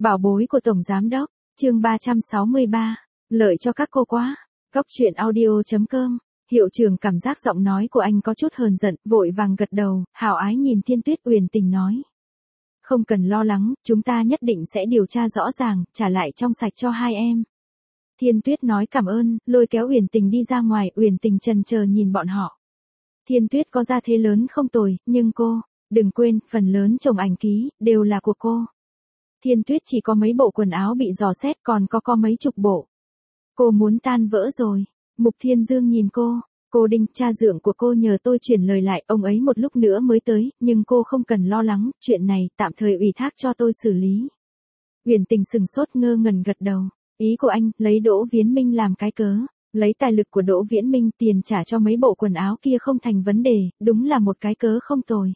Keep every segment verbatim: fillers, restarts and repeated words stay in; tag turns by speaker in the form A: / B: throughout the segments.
A: Bảo bối của Tổng Giám Đốc, chương ba trăm sáu mươi ba, lợi cho các cô quá. Cốc truyện audio chấm com, hiệu trưởng cảm giác giọng nói của anh có chút hờn giận, vội vàng gật đầu, hào ái nhìn Thiên Tuyết Uyển Tình nói. Không cần lo lắng, chúng ta nhất định sẽ điều tra rõ ràng, trả lại trong sạch cho hai em. Thiên Tuyết nói cảm ơn, lôi kéo Uyển Tình đi ra ngoài, Uyển Tình chần chờ nhìn bọn họ. Thiên Tuyết có gia thế lớn không tồi, nhưng cô, đừng quên, phần lớn chồng ảnh ký, đều là của cô. Thiên Tuyết chỉ có mấy bộ quần áo bị dò xét, còn có có mấy chục bộ. Cô muốn tan vỡ rồi. Mục Thiên Dương nhìn cô, cô Đinh, cha dượng của cô nhờ tôi chuyển lời lại, ông ấy một lúc nữa mới tới, nhưng cô không cần lo lắng, chuyện này tạm thời ủy thác cho tôi xử lý. Uyển Tình sừng sốt ngơ ngẩn gật đầu, ý của anh, lấy Đỗ Viễn Minh làm cái cớ, lấy tài lực của Đỗ Viễn Minh tiền trả cho mấy bộ quần áo kia không thành vấn đề, đúng là một cái cớ không tồi.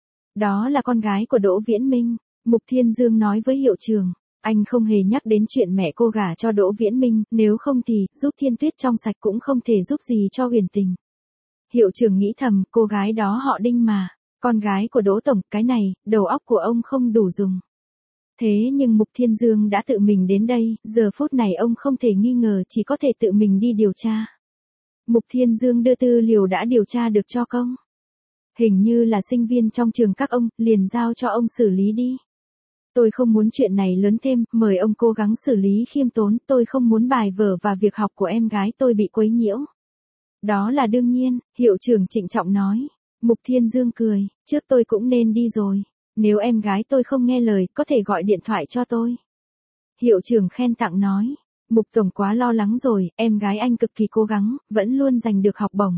A: Đó là con gái của Đỗ Viễn Minh. Mục Thiên Dương nói với hiệu trưởng, anh không hề nhắc đến chuyện mẹ cô gả cho Đỗ Viễn Minh, nếu không thì, giúp Thiên Tuyết trong sạch cũng không thể giúp gì cho Uyển Tình. Hiệu trưởng nghĩ thầm, cô gái đó họ Đinh mà, con gái của Đỗ Tổng, cái này, đầu óc của ông không đủ dùng. Thế nhưng Mục Thiên Dương đã tự mình đến đây, giờ phút này ông không thể nghi ngờ, chỉ có thể tự mình đi điều tra. Mục Thiên Dương đưa tư liệu đã điều tra được cho công. Hình như là sinh viên trong trường các ông, liền giao cho ông xử lý đi. Tôi không muốn chuyện này lớn thêm, mời ông cố gắng xử lý khiêm tốn, tôi không muốn bài vở và việc học của em gái tôi bị quấy nhiễu. Đó là đương nhiên, hiệu trưởng trịnh trọng nói. Mục Thiên Dương cười, trước tôi cũng nên đi rồi. Nếu em gái tôi không nghe lời, có thể gọi điện thoại cho tôi. Hiệu trưởng khen tặng nói, Mục Tổng quá lo lắng rồi, em gái anh cực kỳ cố gắng, vẫn luôn giành được học bổng.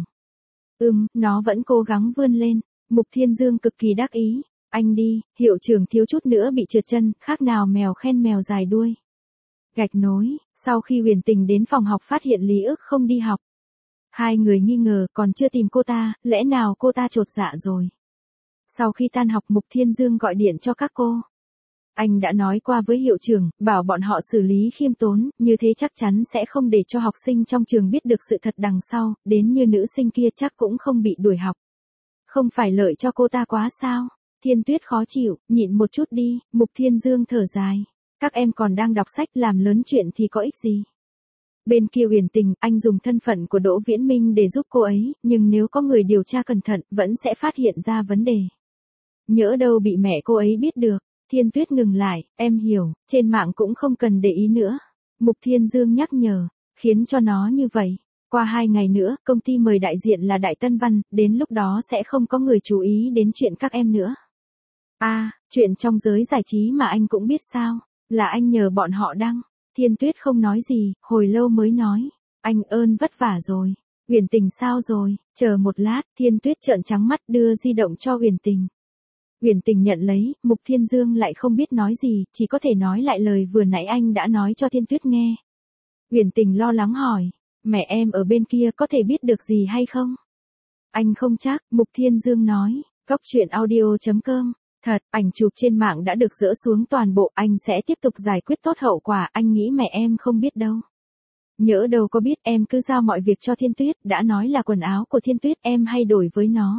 A: Ừm, nó vẫn cố gắng vươn lên. Mục Thiên Dương cực kỳ đắc ý. Anh đi, hiệu trưởng thiếu chút nữa bị trượt chân, khác nào mèo khen mèo dài đuôi. Gạch nối, sau khi Uyển Tình đến phòng học phát hiện Lý Ước không đi học. Hai người nghi ngờ còn chưa tìm cô ta, lẽ nào cô ta chột dạ rồi. Sau khi tan học Mục Thiên Dương gọi điện cho các cô. Anh đã nói qua với hiệu trưởng, bảo bọn họ xử lý khiêm tốn, như thế chắc chắn sẽ không để cho học sinh trong trường biết được sự thật đằng sau, đến như nữ sinh kia chắc cũng không bị đuổi học. Không phải lợi cho cô ta quá sao? Thiên Tuyết khó chịu, nhịn một chút đi, Mục Thiên Dương thở dài. Các em còn đang đọc sách, làm lớn chuyện thì có ích gì. Bên kia Uyển Tình, anh dùng thân phận của Đỗ Viễn Minh để giúp cô ấy, nhưng nếu có người điều tra cẩn thận, vẫn sẽ phát hiện ra vấn đề. Nhỡ đâu bị mẹ cô ấy biết được. Thiên Tuyết ngừng lại, em hiểu, trên mạng cũng không cần để ý nữa. Mục Thiên Dương nhắc nhở, khiến cho nó như vậy. Qua hai ngày nữa, công ty mời đại diện là Đại Tân Văn, đến lúc đó sẽ không có người chú ý đến chuyện các em nữa. À, chuyện trong giới giải trí mà anh cũng biết sao, là anh nhờ bọn họ đăng. Thiên Tuyết không nói gì, hồi lâu mới nói, anh ơn vất vả rồi. Uyển Tình sao rồi, chờ một lát, Thiên Tuyết trợn trắng mắt đưa di động cho Uyển Tình. Uyển Tình nhận lấy, Mục Thiên Dương lại không biết nói gì, chỉ có thể nói lại lời vừa nãy anh đã nói cho Thiên Tuyết nghe. Uyển Tình lo lắng hỏi, mẹ em ở bên kia có thể biết được gì hay không? Anh không chắc, Mục Thiên Dương nói, cốc truyện audio chấm com. Thật, ảnh chụp trên mạng đã được dỡ xuống toàn bộ, anh sẽ tiếp tục giải quyết tốt hậu quả, anh nghĩ mẹ em không biết đâu. Nhỡ đâu có biết, em cứ giao mọi việc cho Thiên Tuyết, đã nói là quần áo của Thiên Tuyết, em hay đổi với nó.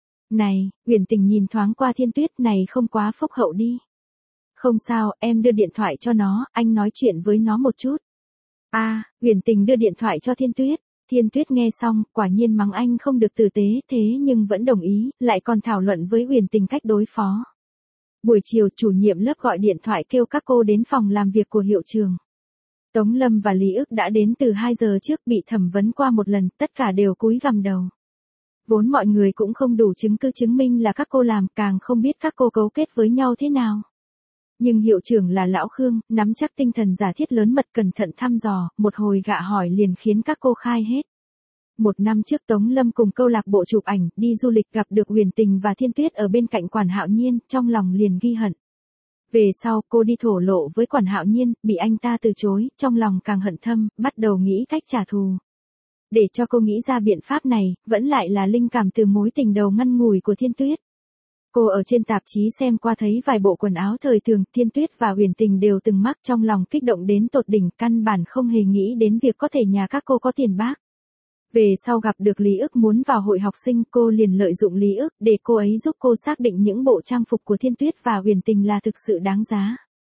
A: Này, Uyển Tình nhìn thoáng qua Thiên Tuyết, này không quá phúc hậu đi. Không sao, em đưa điện thoại cho nó, anh nói chuyện với nó một chút. À, Uyển Tình đưa điện thoại cho Thiên Tuyết. Thiên Tuyết nghe xong, quả nhiên mắng anh không được tử tế, thế nhưng vẫn đồng ý, lại còn thảo luận với Uyển Tình cách đối phó. Buổi chiều, chủ nhiệm lớp gọi điện thoại kêu các cô đến phòng làm việc của hiệu trưởng. Tống Lâm và Lý Ước đã đến từ hai giờ trước, bị thẩm vấn qua một lần, tất cả đều cúi gằm đầu. Vốn mọi người cũng không đủ chứng cứ chứng minh là các cô làm, càng không biết các cô cấu kết với nhau thế nào. Nhưng hiệu trưởng là Lão Khương, nắm chắc tinh thần giả thiết lớn mật cẩn thận thăm dò, một hồi gạ hỏi liền khiến các cô khai hết. Một năm trước Tống Lâm cùng câu lạc bộ chụp ảnh, đi du lịch gặp được Uyển Tình và Thiên Tuyết ở bên cạnh Quản Hạo Nhiên, trong lòng liền ghi hận. Về sau cô đi thổ lộ với Quản Hạo Nhiên, bị anh ta từ chối, trong lòng càng hận thâm, bắt đầu nghĩ cách trả thù. Để cho cô nghĩ ra biện pháp này, vẫn lại là linh cảm từ mối tình đầu ngăn ngủi của Thiên Tuyết. Cô ở trên tạp chí xem qua thấy vài bộ quần áo thời thường, Thiên Tuyết và Uyển Tình đều từng mắc, trong lòng kích động đến tột đỉnh, căn bản không hề nghĩ đến việc có thể nhà các cô có tiền bác. Về sau gặp được Lý Ước muốn vào hội học sinh, cô liền lợi dụng Lý Ước để cô ấy giúp cô xác định những bộ trang phục của Thiên Tuyết và Uyển Tình là thực sự đáng giá.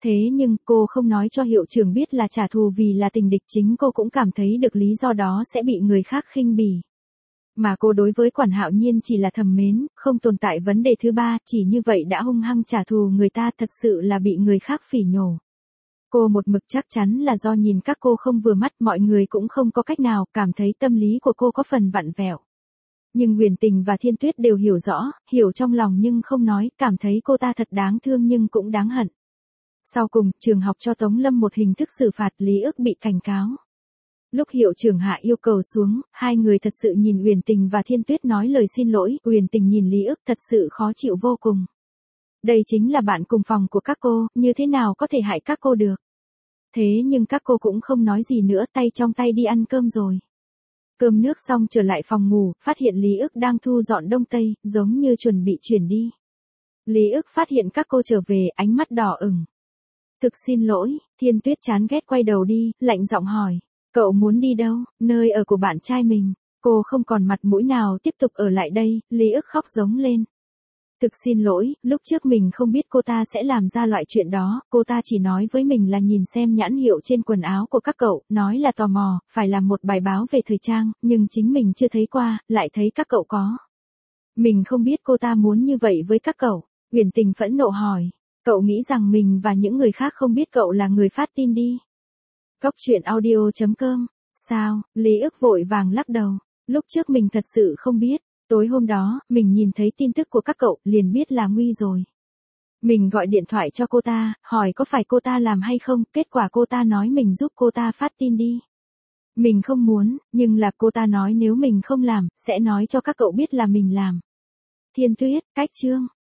A: Thế nhưng cô không nói cho hiệu trưởng biết là trả thù vì là tình địch, chính cô cũng cảm thấy được lý do đó sẽ bị người khác khinh bỉ. Mà cô đối với Quản Hạo Nhiên chỉ là thầm mến, không tồn tại vấn đề thứ ba, chỉ như vậy đã hung hăng trả thù người ta, thật sự là bị người khác phỉ nhổ. Cô một mực chắc chắn là do nhìn các cô không vừa mắt, mọi người cũng không có cách nào, cảm thấy tâm lý của cô có phần vặn vẹo. Nhưng Huyền Tình và Thiên Tuyết đều hiểu rõ, hiểu trong lòng nhưng không nói, cảm thấy cô ta thật đáng thương nhưng cũng đáng hận. Sau cùng, trường học cho Tống Lâm một hình thức xử phạt, Lý Ức bị cảnh cáo. Lúc hiệu trưởng hạ yêu cầu xuống, hai người thật sự nhìn Huyền Tình và Thiên Tuyết nói lời xin lỗi, Huyền Tình nhìn Lý Ức thật sự khó chịu vô cùng. Đây chính là bạn cùng phòng của các cô, như thế nào có thể hại các cô được. Thế nhưng các cô cũng không nói gì nữa, tay trong tay đi ăn cơm rồi. Cơm nước xong trở lại phòng ngủ, phát hiện Lý Ức đang thu dọn đông tây, giống như chuẩn bị chuyển đi. Lý Ức phát hiện các cô trở về, ánh mắt đỏ ửng. Thực xin lỗi, Thiên Tuyết chán ghét quay đầu đi, lạnh giọng hỏi. Cậu muốn đi đâu? Nơi ở của bạn trai mình. Cô không còn mặt mũi nào tiếp tục ở lại đây, Lý Ức khóc giống lên. Thực xin lỗi, lúc trước mình không biết cô ta sẽ làm ra loại chuyện đó, cô ta chỉ nói với mình là nhìn xem nhãn hiệu trên quần áo của các cậu, nói là tò mò, phải làm một bài báo về thời trang, nhưng chính mình chưa thấy qua, lại thấy các cậu có. Mình không biết cô ta muốn như vậy với các cậu. Huyền Tình phẫn nộ hỏi, cậu nghĩ rằng mình và những người khác không biết cậu là người phát tin đi. Cóc truyện audio chấm com, sao, Lý Ức vội vàng lắc đầu, lúc trước mình thật sự không biết. Tối hôm đó, mình nhìn thấy tin tức của các cậu, liền biết là nguy rồi. Mình gọi điện thoại cho cô ta, hỏi có phải cô ta làm hay không, kết quả cô ta nói mình giúp cô ta phát tin đi. Mình không muốn, nhưng là cô ta nói nếu mình không làm, sẽ nói cho các cậu biết là mình làm. Thiên Tuyết, cách chương.